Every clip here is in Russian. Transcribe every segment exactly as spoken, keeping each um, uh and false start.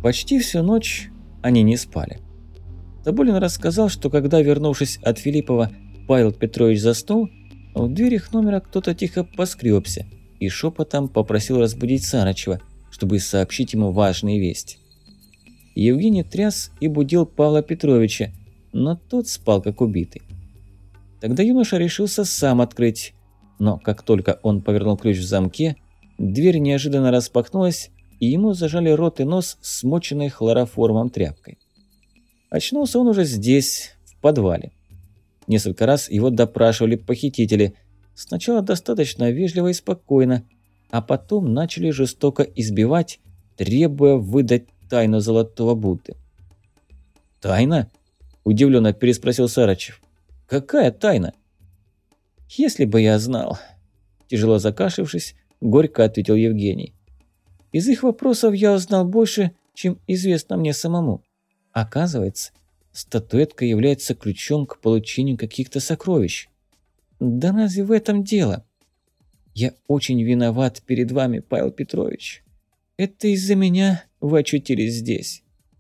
Почти всю ночь они не спали. Тоболин рассказал, что когда, вернувшись от Филиппова, Павел Петрович заснул, в дверь их номера кто-то тихо поскребся и шепотом попросил разбудить Сарычева, чтобы сообщить ему важные вести. Евгений тряс и будил Павла Петровича, но тот спал как убитый. Тогда юноша решился сам открыть, но как только он повернул ключ в замке, дверь неожиданно распахнулась, и ему зажали рот и нос смоченной хлороформом тряпкой. Очнулся он уже здесь, в подвале. Несколько раз его допрашивали похитители, сначала достаточно вежливо и спокойно, а потом начали жестоко избивать, требуя выдать тайну Золотого Будды. «Тайна?» – удивленно переспросил Сарычев. «Какая тайна?» «Если бы я знал», – тяжело закашлявшись, горько ответил Евгений. «Из их вопросов я узнал больше, чем известно мне самому. Оказывается, статуэтка является ключом к получению каких-то сокровищ. Да разве в этом дело? Я очень виноват перед вами, Павел Петрович. Это из-за меня вы очутились здесь».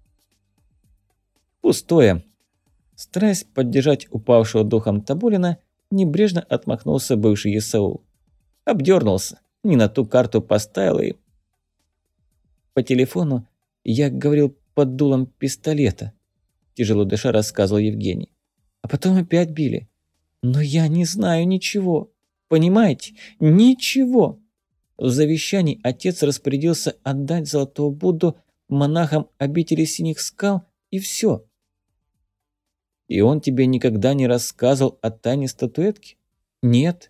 «Пустое». Стараясь поддержать упавшего духом Тоболина, небрежно отмахнулся бывший Исаул. Обдернулся, не на ту карту поставил и... По телефону я говорил под дулом пистолета, тяжело дыша рассказывал Евгений. А потом опять били. Но я не знаю ничего. Понимаете? Ничего. В завещании отец распорядился отдать Золотого Будду монахам обители Синих Скал, и все. И он тебе никогда не рассказывал о тайне статуэтки? Нет.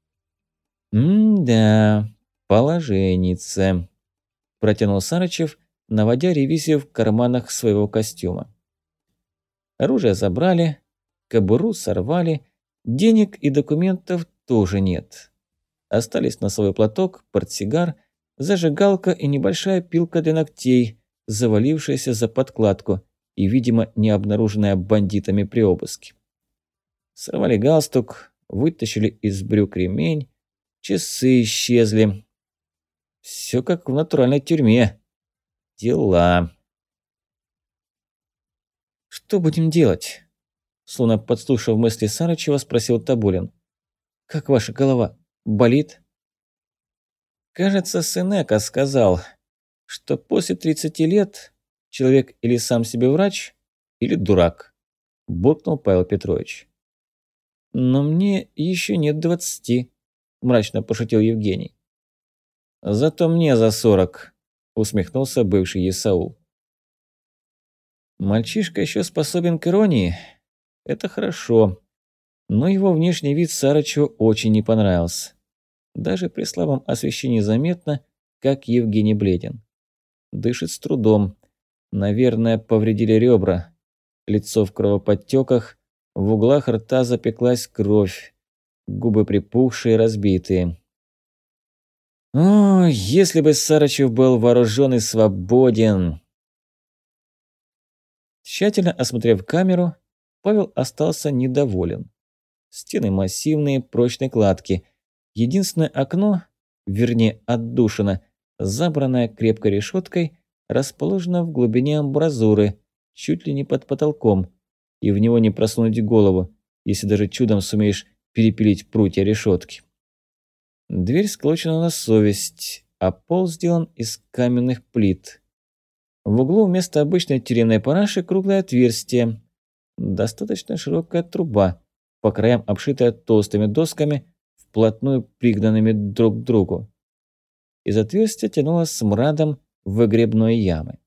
М-да, положенница, протянул Сарычев, наводя ревизию в карманах своего костюма. Оружие забрали, кобуру сорвали, денег и документов тоже нет. Остались носовой платок, портсигар, зажигалка и небольшая пилка для ногтей, завалившаяся за подкладку и, видимо, не обнаруженная бандитами при обыске. Сорвали галстук, вытащили из брюк ремень, часы исчезли. Все как в натуральной тюрьме. Дела. «Что будем делать?» Словно подслушав мысли Сарычева, спросил Тоболин. «Как ваша голова? Болит?» «Кажется, Сенека сказал, что после тридцати лет человек или сам себе врач, или дурак», – буркнул Павел Петрович. «Но мне еще нет двадцати», – мрачно пошутил Евгений. «Зато мне за сорок», – усмехнулся бывший Исаул. «Мальчишка еще способен к иронии. Это хорошо». Но его внешний вид Сарычеву очень не понравился. Даже при слабом освещении заметно, как Евгений бледен. Дышит с трудом. Наверное, повредили ребра. Лицо в кровоподтеках, в углах рта запеклась кровь. Губы припухшие и разбитые. О, если бы Сарычев был вооружен и свободен! Тщательно осмотрев камеру, Павел остался недоволен. Стены массивные, прочной кладки. Единственное окно, вернее отдушина, забранное крепкой решеткой, расположено в глубине амбразуры, чуть ли не под потолком, и в него не просунуть голову, если даже чудом сумеешь перепилить прутья решетки. Дверь сколочена на совесть, а пол сделан из каменных плит. В углу вместо обычной тюремной параши круглое отверстие, достаточно широкая труба, по краям обшитая толстыми досками, вплотную пригнанными друг к другу. Из отверстия тянуло смрадом выгребной ямы.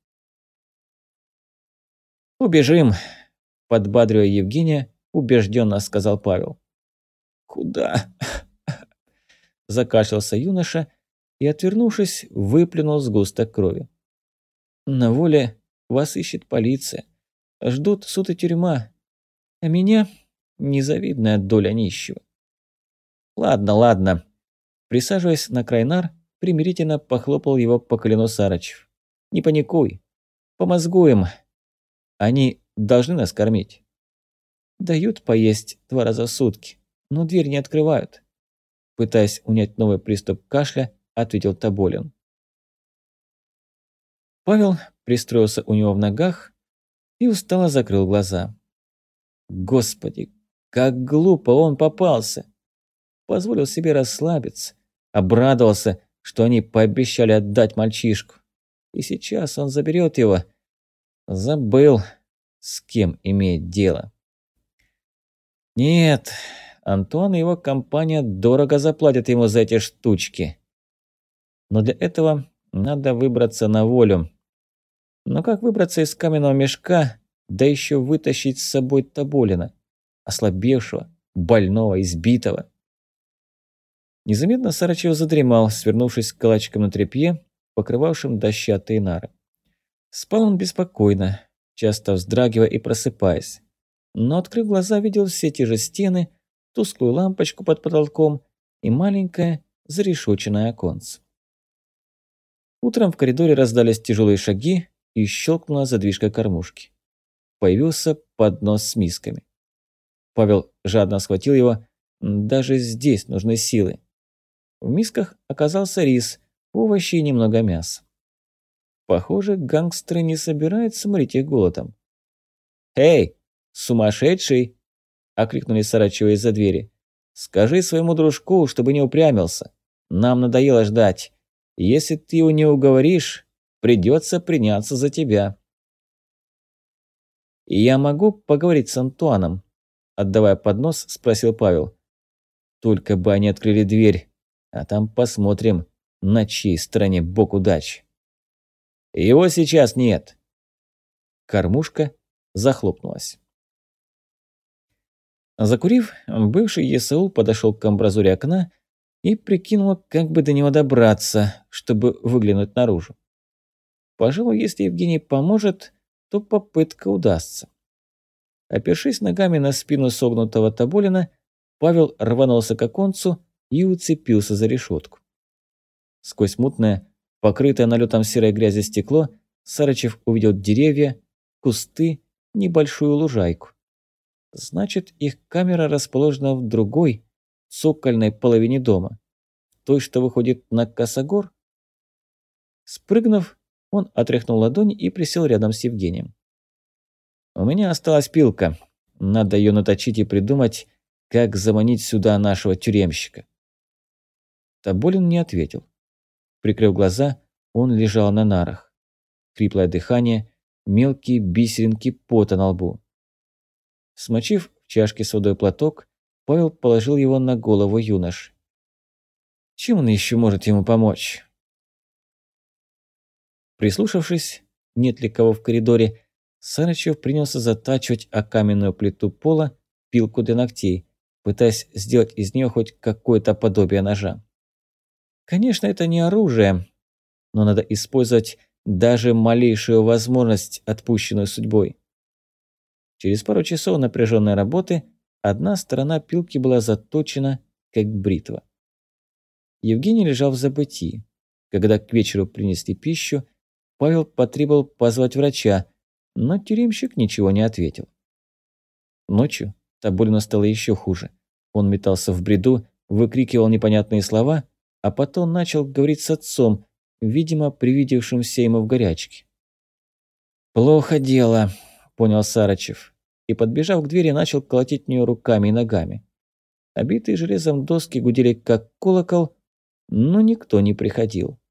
«Убежим», – подбадривая Евгения, убежденно сказал Павел. «Куда?» – закашлялся юноша и, отвернувшись, выплюнул сгусток крови. «На воле вас ищет полиция. Ждут суд и тюрьма. А меня незавидная доля нищего». «Ладно, ладно». Присаживаясь на край нар, примирительно похлопал его по колену Сарычев. «Не паникуй. Помозгуем. Они должны нас кормить». «Дают поесть два раза в сутки, но дверь не открывают», – пытаясь унять новый приступ кашля, ответил Тоболин. Павел пристроился у него в ногах и устало закрыл глаза. Господи, как глупо он попался! Позволил себе расслабиться, обрадовался, что они пообещали отдать мальчишку. И сейчас он заберет его. Забыл, с кем имеет дело. Нет, Антуан и его компания дорого заплатят ему за эти штучки. Но для этого надо выбраться на волю. Но как выбраться из каменного мешка, да еще вытащить с собой Тоболина, ослабевшего, больного, избитого? Незаметно Сарычев задремал, свернувшись калачиком на тряпье, покрывавшем дощатые нары. Спал он беспокойно, часто вздрагивая и просыпаясь. Но, открыв глаза, видел все те же стены, тусклую лампочку под потолком и маленькое зарешоченное оконце. Утром в коридоре раздались тяжелые шаги и щелкнула задвижка кормушки. Появился поднос с мисками. Павел жадно схватил его. Даже здесь нужны силы. В мисках оказался рис, овощи и немного мяса. Похоже, гангстеры не собираются морить их голодом. «Эй, сумасшедший!» – окликнули Сарычева из-за двери. «Скажи своему дружку, чтобы не упрямился. Нам надоело ждать. Если ты его не уговоришь, придется приняться за тебя». «Я могу поговорить с Антуаном?» – отдавая поднос, спросил Павел. «Только бы они открыли дверь, а там посмотрим, на чьей стороне бог удачи». «Его сейчас нет». Кормушка захлопнулась. Закурив, бывший Есаул подошел к амбразуре окна и прикинул, как бы до него добраться, чтобы выглянуть наружу. Пожалуй, если Евгений поможет, то попытка удастся. Опершись ногами на спину согнутого Тоболина, Павел рванулся к оконцу и уцепился за решетку. Сквозь мутное, покрытое налетом серой грязи стекло, Сарычев увидел деревья, кусты, небольшую лужайку. Значит, их камера расположена в другой, цокольной половине дома, той, что выходит на косогор. Спрыгнув, он отряхнул ладонь и присел рядом с Евгением. «У меня осталась пилка. Надо ее наточить и придумать, как заманить сюда нашего тюремщика». Тоболин не ответил. Прикрыв глаза, он лежал на нарах. Хриплое дыхание, мелкие бисеринки пота на лбу. Смочив в чашке с водой платок, Павел положил его на голову юноши. Чем он еще может ему помочь? Прислушавшись, нет ли кого в коридоре, Сарычев принялся затачивать о каменную плиту пола пилку для ногтей, пытаясь сделать из нее хоть какое-то подобие ножа. Конечно, это не оружие, но надо использовать даже малейшую возможность, отпущенную судьбой. Через пару часов напряженной работы одна сторона пилки была заточена, как бритва. Евгений лежал в забытии. Когда к вечеру принесли пищу, Павел потребовал позвать врача, но тюремщик ничего не ответил. Ночью Тоболину стало еще хуже. Он метался в бреду, выкрикивал непонятные слова, а потом начал говорить с отцом, видимо, привидевшимся ему в горячке. «Плохо дело», – понял Сарычев, и, подбежав к двери, начал колотить в нее руками и ногами. Обитые железом доски гудели как колокол, но никто не приходил.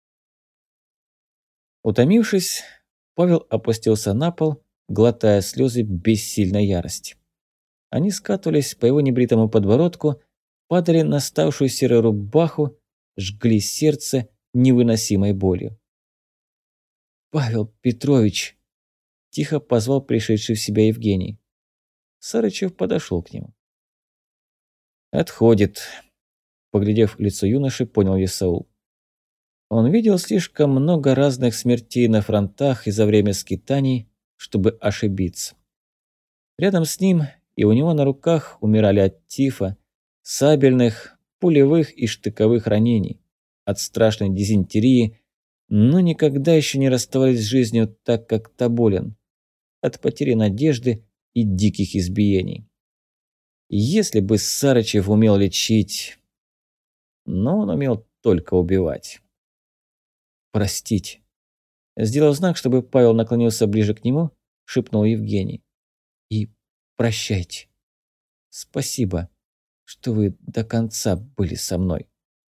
Утомившись, Павел опустился на пол, глотая слезы бессильной ярости. Они скатывались по его небритому подбородку, падали на ставшую серую рубаху, жгли сердце невыносимой болью. «Павел Петрович!» – тихо позвал пришедший в себя Евгений. Сарычев подошел к нему. «Отходит», – поглядев в лицо юноши, понял Есаул. Он видел слишком много разных смертей на фронтах и за время скитаний, чтобы ошибиться. Рядом с ним и у него на руках умирали от тифа, сабельных, пулевых и штыковых ранений, от страшной дизентерии, но никогда еще не расставались с жизнью так, как Тоболин, от потери надежды и диких избиений. Если бы Сарычев умел лечить, но он умел только убивать. «Простите», Сделав знак, чтобы Павел наклонился ближе к нему, шепнул Евгений. И прощайте. Спасибо, что вы до конца были со мной.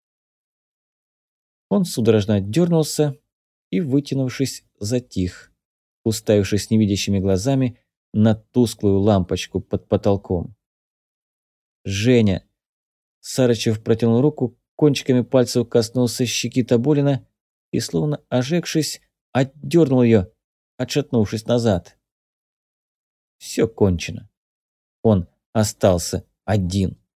Он судорожно дернулся и, вытянувшись, затих, уставившись невидящими глазами на тусклую лампочку под потолком. «Женя!» Сарычев протянул руку, кончиками пальцев коснулся щеки Тоболина и, словно ожегшись, отдернул ее, отшатнувшись назад. Все кончено. Он остался один.